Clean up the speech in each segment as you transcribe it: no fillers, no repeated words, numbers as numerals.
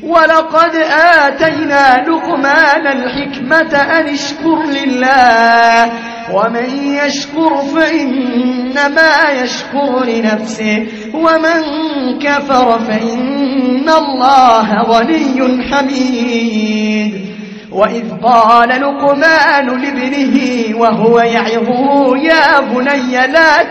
ولقد آتينا لقمان الحكمة أن اشكر لله ومن يشكر فإنما يشكر لنفسه ومن كفر فإن الله غني حميد. وإذ قال لقمان لابنه وهو يعظه يا بني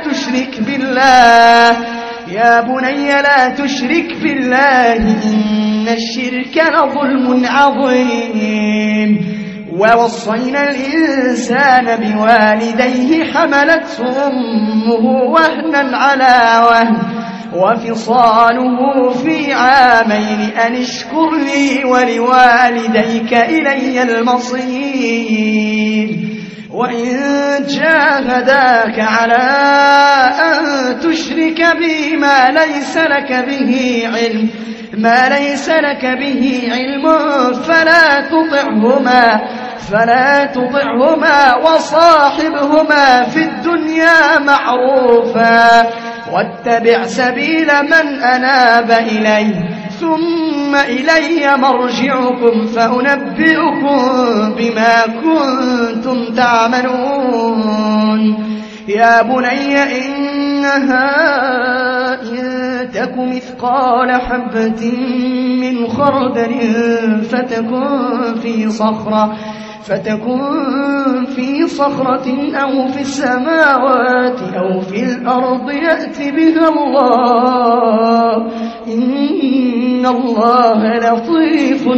لا تشرك بالله إن الشرك لظلم عظيم. ووصينا الإنسان بوالديه حملته أمه وهنا على وهن وفصاله في عامين أن اشكر لي ولوالديك إلي المصير. وإن جاهداك على أن تشرك بي ما ليس لك به علم فلا تطعهما وصاحبهما في الدنيا معروفا واتبع سبيل من أناب إلي ثم إلي مرجعكم فأنبئكم بما كنتم تعملون. يا بني إنها إن تك مثقال حبة من خردل فتكن في صخرة أو في السماوات أو في الأرض يأت بها الله إن الله لطيف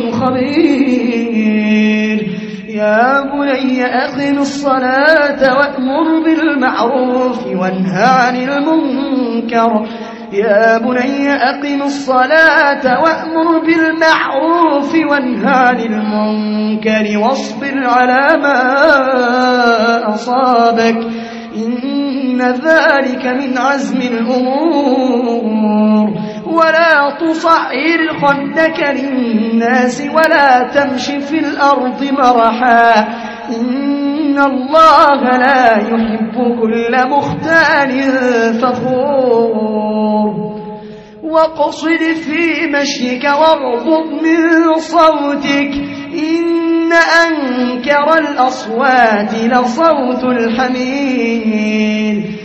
خبير. يا بني أقم الصلاة وأمر بالمعروف وانه عن المنكر واصبر على ما أصابك إن ذلك من عزم الأمور. ولا تصعر خدك للناس ولا تمش في الأرض مرحا إن الله لا يحب كل مختال فخور. واقصد في مشيك واغضض من صوتك إن أنكر الأصوات لصوت الحمير.